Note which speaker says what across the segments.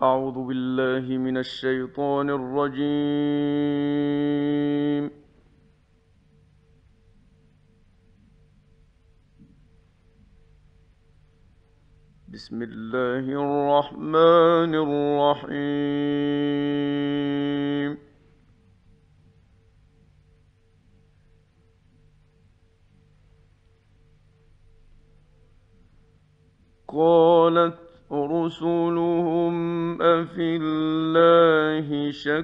Speaker 1: أعوذ بالله من الشيطان الرجيم. بسم الله الرحمن الرحيم. قالت رسلهم أفي الله شك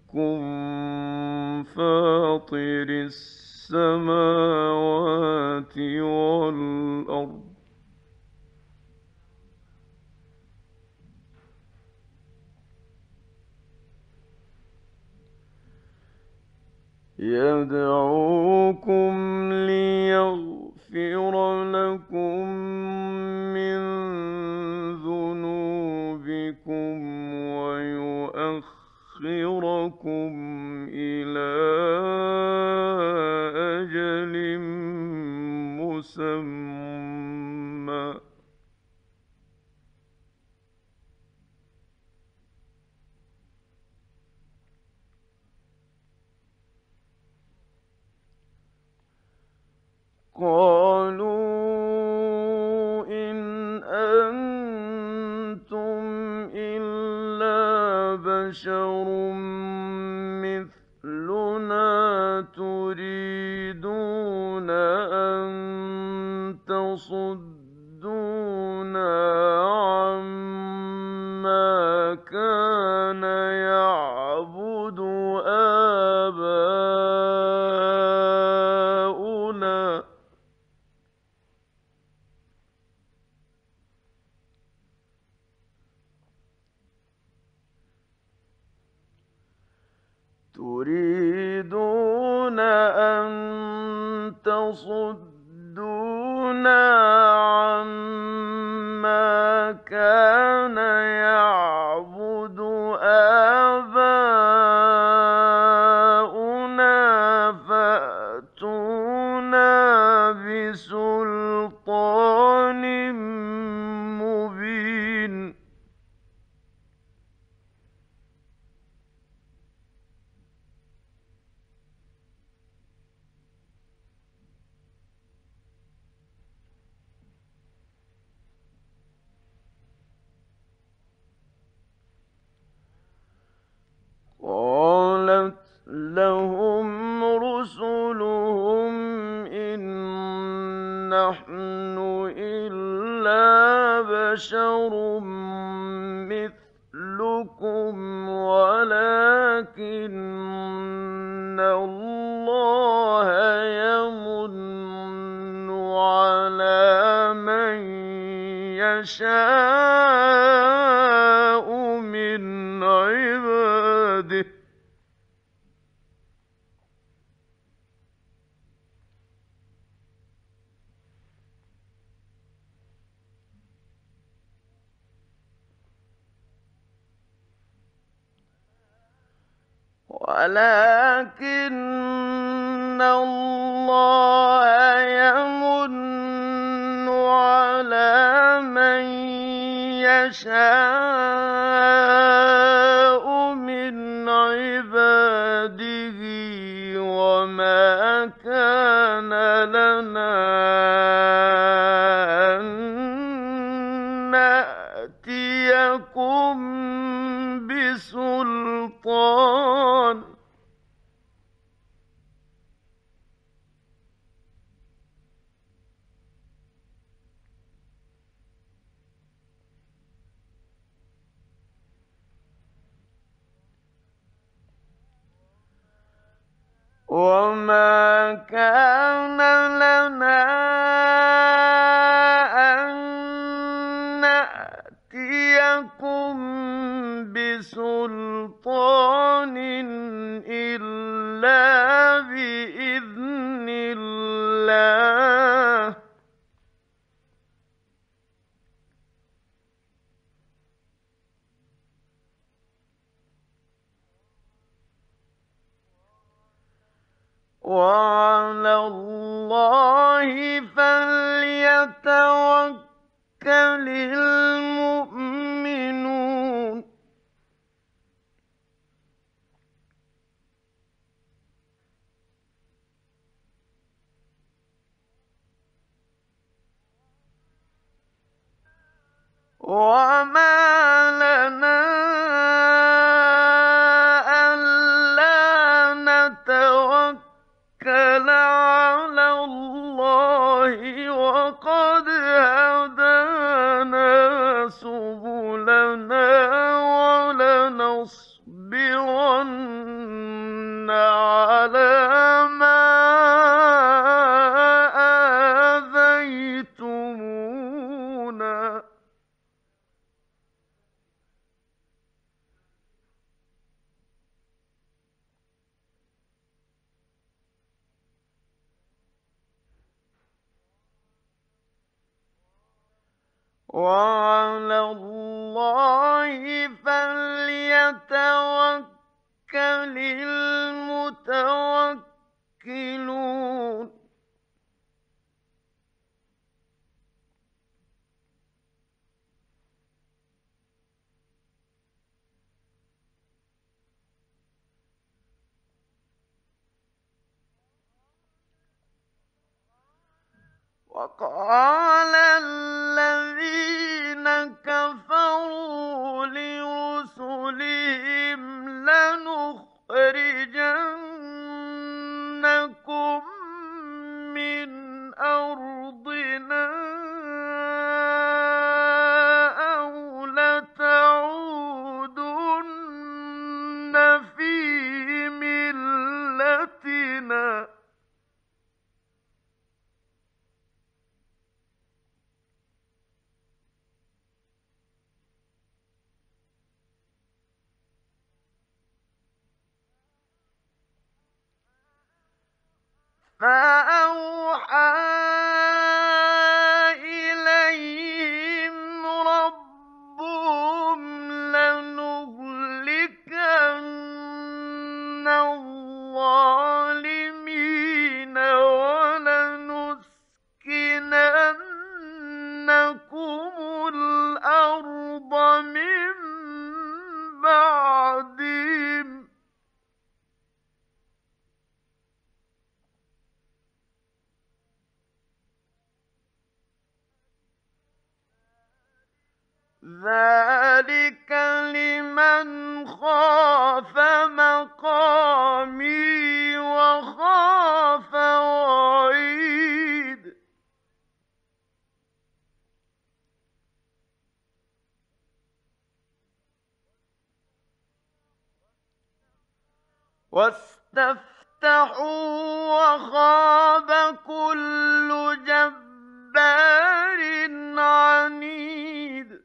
Speaker 1: فاطر السماوات والأرض يدعوكم ليغفر لكم من ذنوبكم ويؤخركم إلى أجل مسمى. قالوا إن أنتم إلا بشر مثلنا تريدون أن تصدونا عما كان يعبد آباؤنا تريدون أن تصدونا عما كان يعبد آباؤنا فأتونا بسلطان مبين. قالت لهم رسلهم إن نحن إلا بشر مثلكم ولكن الله يمن على من يشاء من عباده ولكن الله يمن على من يشاء من عباده وما كان لنا أن نأتيكم بسلطان وما كان لنا أن نأتيكم بسلطان إلا بإذن الله وعلى الله فليتوكل المؤمنون. وما لنا ألا نتوكل على الله وقد هدانا سبلنا ولنصبرن على ما آذيتمونا وعلى الله فليتوكل المتوكلون وقال الذين كفروا لرسلهم لنخرجنكم من أرضنا أو لتعودن في ملتنا فأوحى إليهم ربهم لنهلكن الظالمين ولنسكننكم الأرض من بعدهم ذلك لمن خاف مقامي وخاف وعيد واستفتحوا وخاب كل جبار عنيد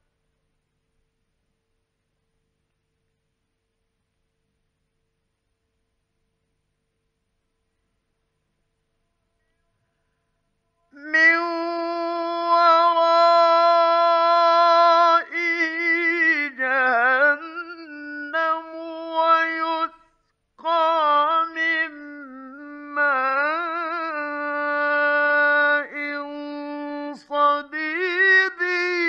Speaker 1: من ورائه جهنم ويسقى من ماء صديد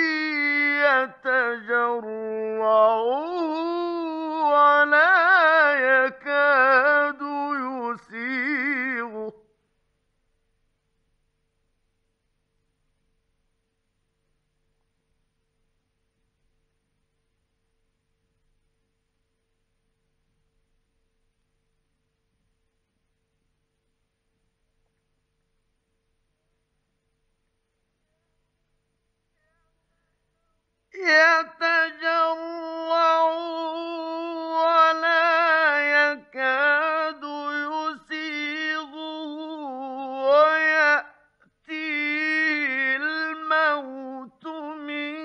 Speaker 1: يتجرعه ولا يكاد يسيغه يتجرعه ولا يكاد يسيغه ويأتيه الموت من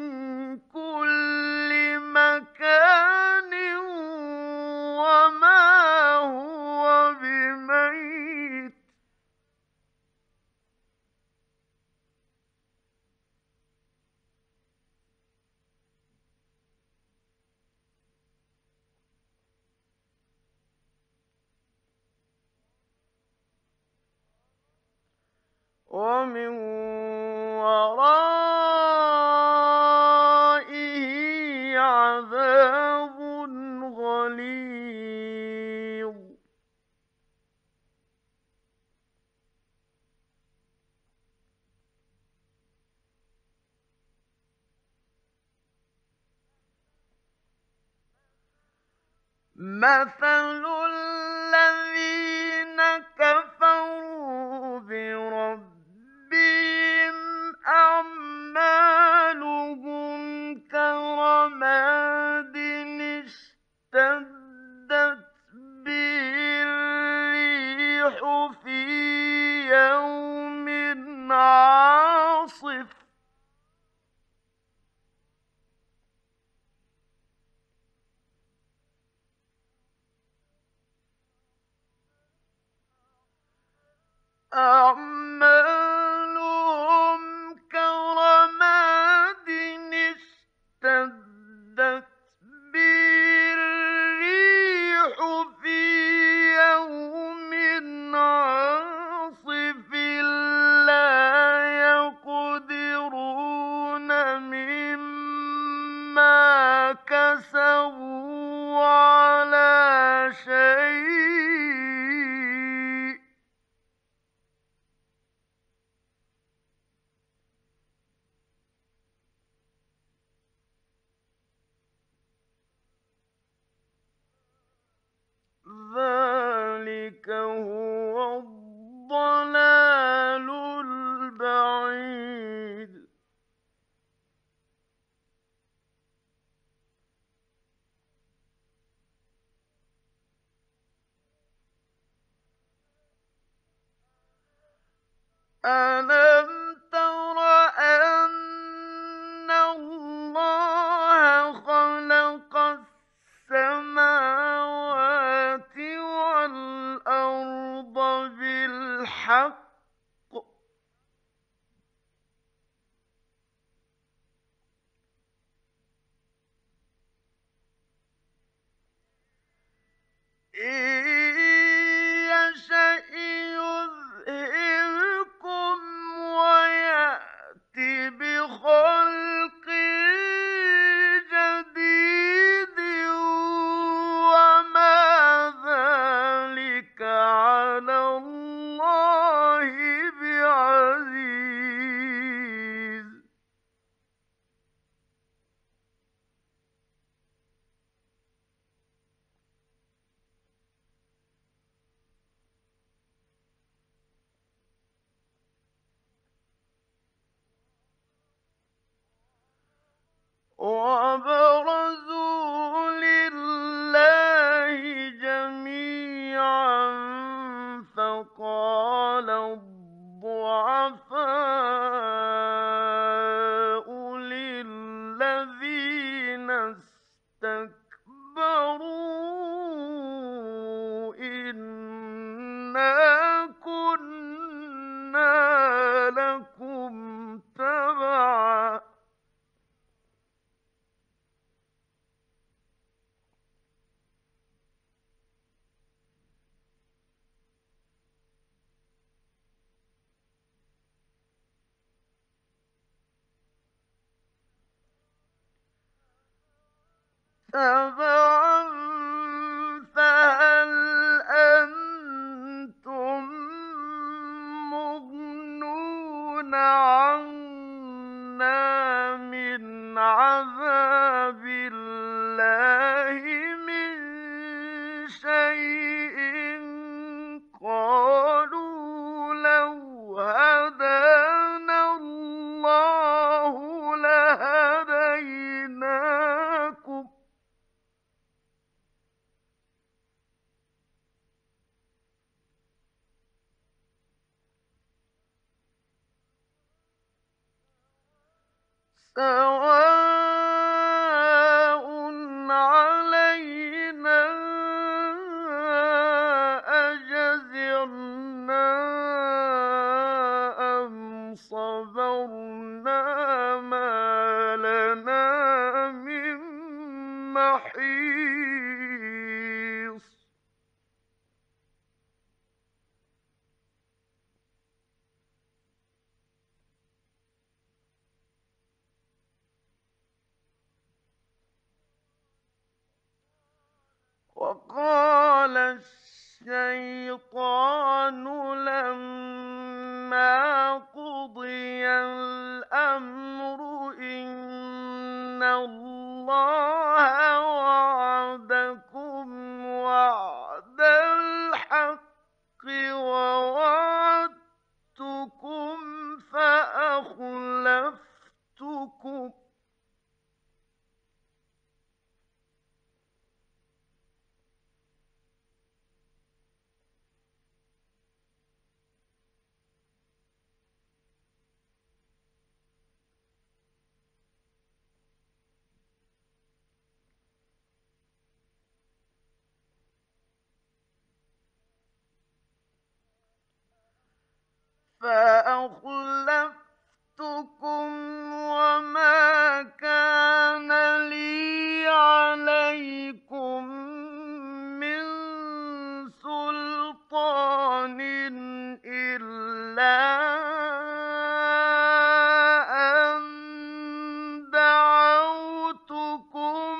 Speaker 1: كل مكان وما هو بميت ومن ورائه عذاب غليظ مثل الذين كفروا بربهم أعمالهم كرماد اشتدت به الريح في يوم عاصف أعمالهم كرماد اشتدت به الريح في يوم عاصف لا يقدرون مما كسبوا على شيء ذلك هو الضلال البعيد ألم تر أن الله خلق السماوات والأرض بالحق إن يشأ يذهبكم ويأت بخلق جديد وما ذلك على الله بعزيز وبرزوا لله جميعا فقال الضعفاء للذين استكبروا إنا كنا لكم تبعا تبعا فهل أنتم مغنون عنا من عذاب الله من شيء قالوا لو هدانا الله لهديناكم سواء علينا أجزعنا أم صبرنا ما لنا من محيص وقال الشيطان لما قضي الأمر إن الله وعدكم فأخلفتكم وما كان لي عليكم من سلطان إلا أن دعوتكم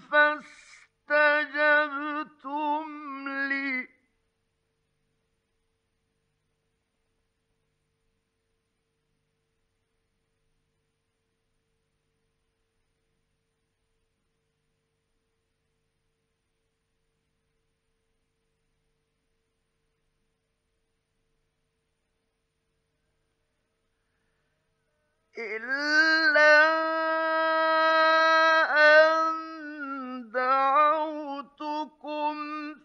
Speaker 1: فاستجبتم لي إلا أن دعوتكم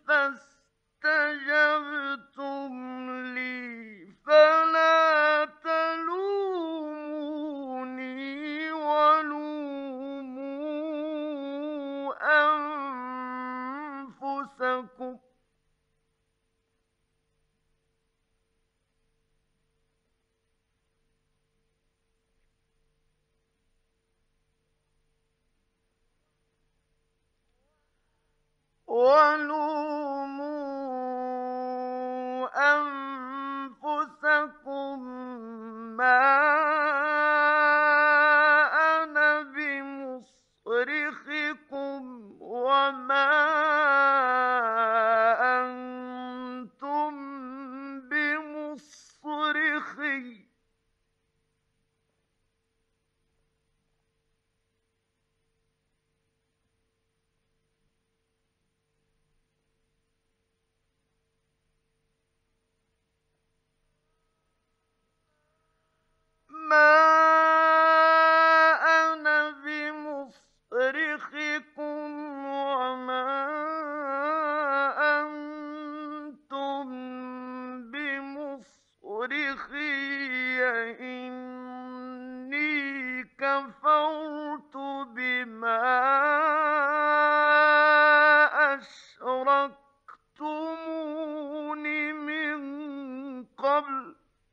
Speaker 1: فاستجبتم لي فلا تلوموني ولوموا أنفسكم ما أنا بمصرخكم وما أنتم بمصرخي ما أنا بمصرخكم وما أنتم بمصرخي إني كفرت بما أشركتمون من قبل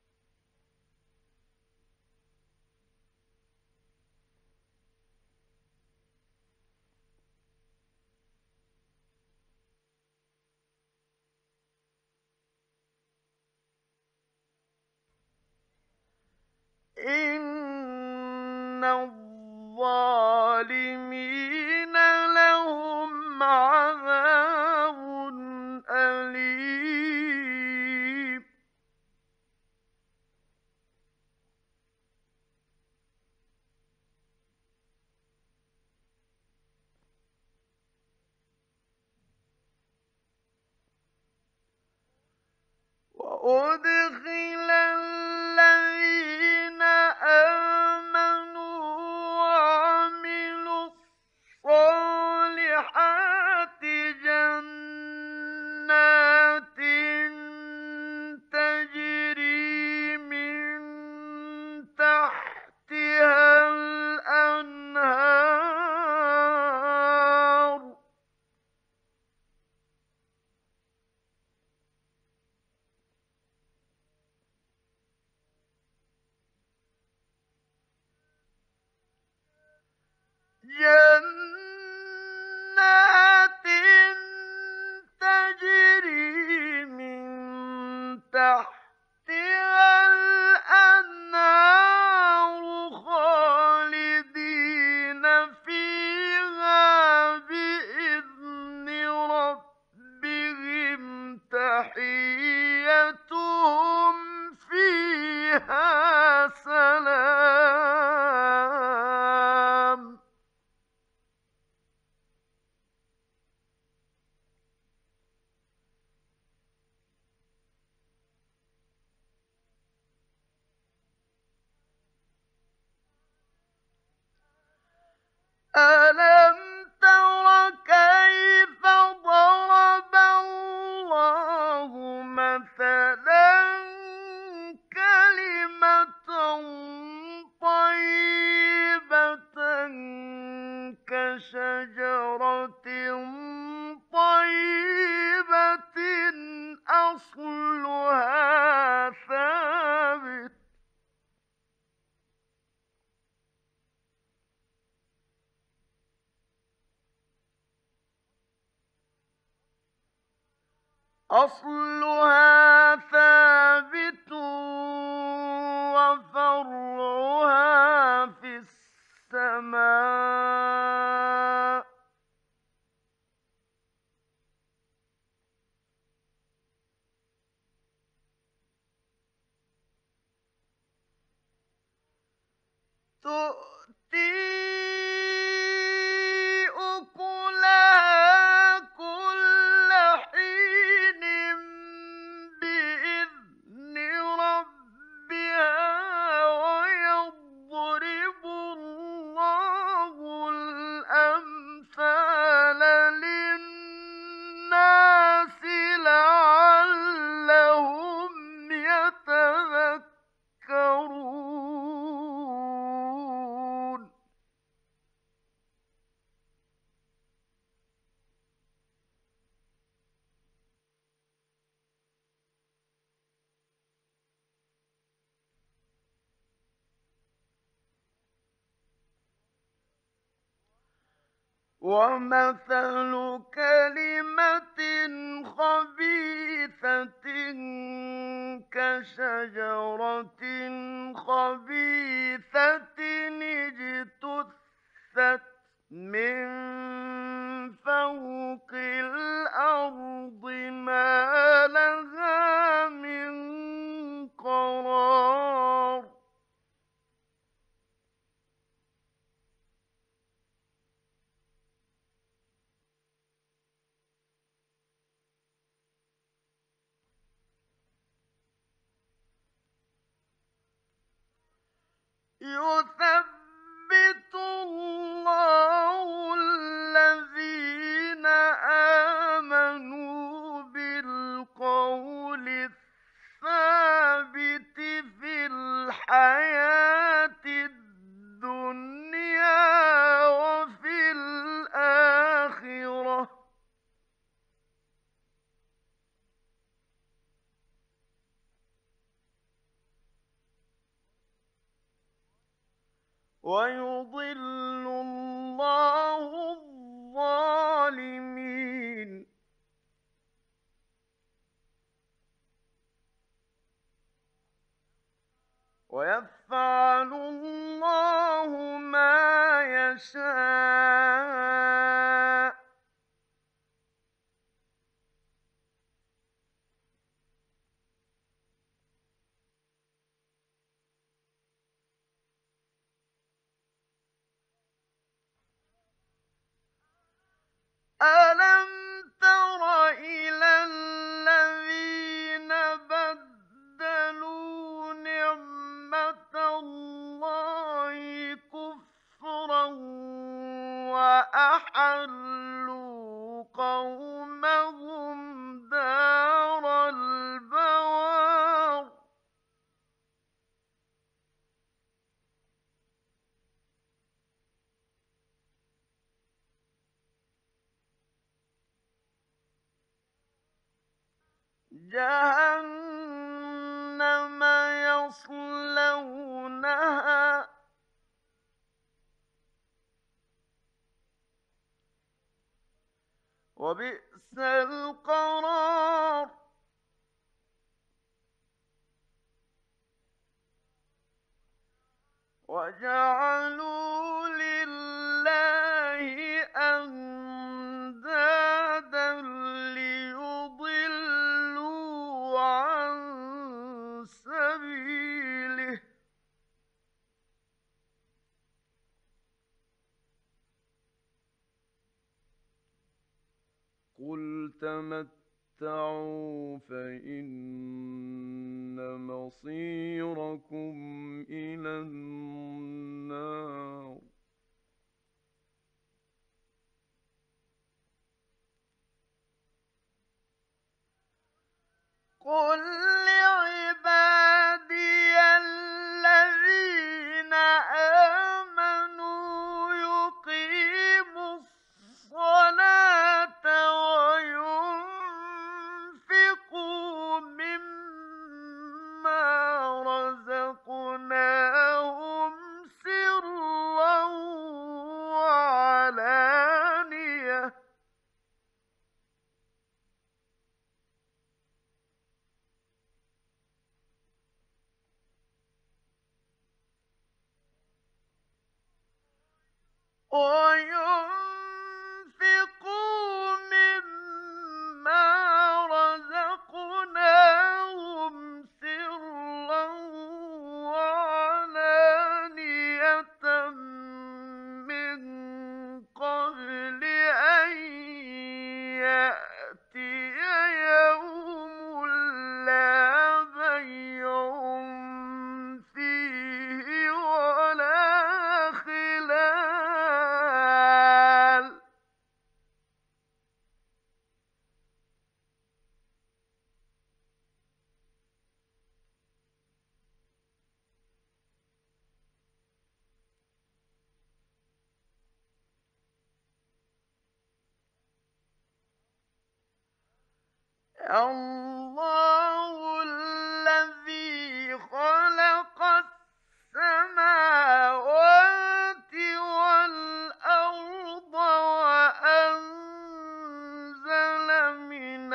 Speaker 1: إن الظالمين لهم عذاب أليم وأدخل الذين آمنوا وعملوا الصالحات جنات تجري من تحتها الأنهار جنات تجري من تحتها الأنهار خالدين فيها بإذن ربهم تحيتهم فيها سلام ألم تر كيف ضرب الله مثلا كلمة طيبة كشجرة طيبة أصلها ثابت أصلها ثابت وفرعها في السماء. تؤتي أكلها كل حين بإذن ربها ويضرب الله الأمثال للناس لعلهم يتذكرون. ومثل كلمة خبيثة كشجرة خبيثة اجتثت من فوق الأرض ما لها من قرار. يثبت الله الذين آمنوا بالقول الثابت في الحياة الدنيا وفي الآخرة. ويضل الله الظالمين. ويفعل الله ما يشاء. ألم تر إلى الذين بدلوا نعمة الله كفرا وأحلوا قومهم دار البوار. جهنم يصلونها وبئس القرار. وجعلوا لله أندادا ليضلوا عن سبيله. قل تمتعوا فإن مصيركم إلى النار. قل لعبادي الذين آمنوا يقيموا الصلاة وينفقوا مما رزقناهم سرا وعلانية وينفقوا مما رزقناهم سرا وعلانية من قبل أن يأتي يوم لا بيع فيه ولا خلال. الله الذي خلق السماوات والأرض وأنزل من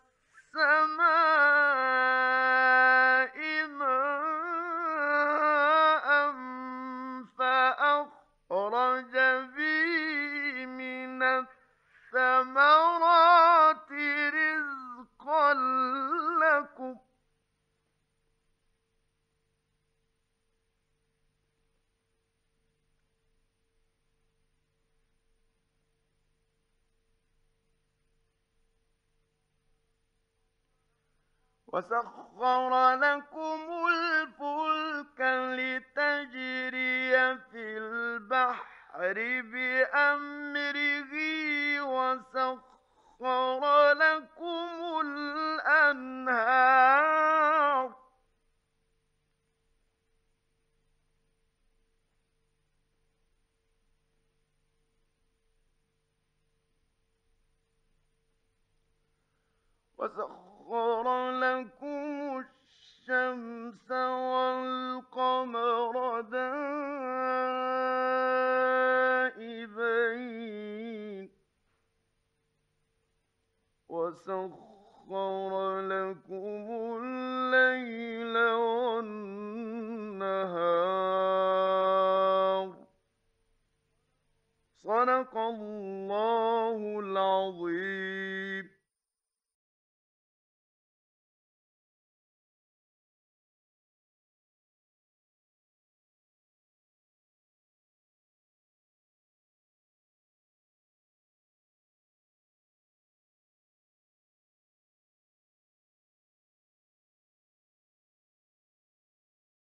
Speaker 1: السماء ماء فأخرج به من الثمرات رزقا لكم وسخر لكم الفلك لتجري في البحر بأمره وسخر لكم الأنهار وسخر لكم الشمس والقمر دائبين وسخر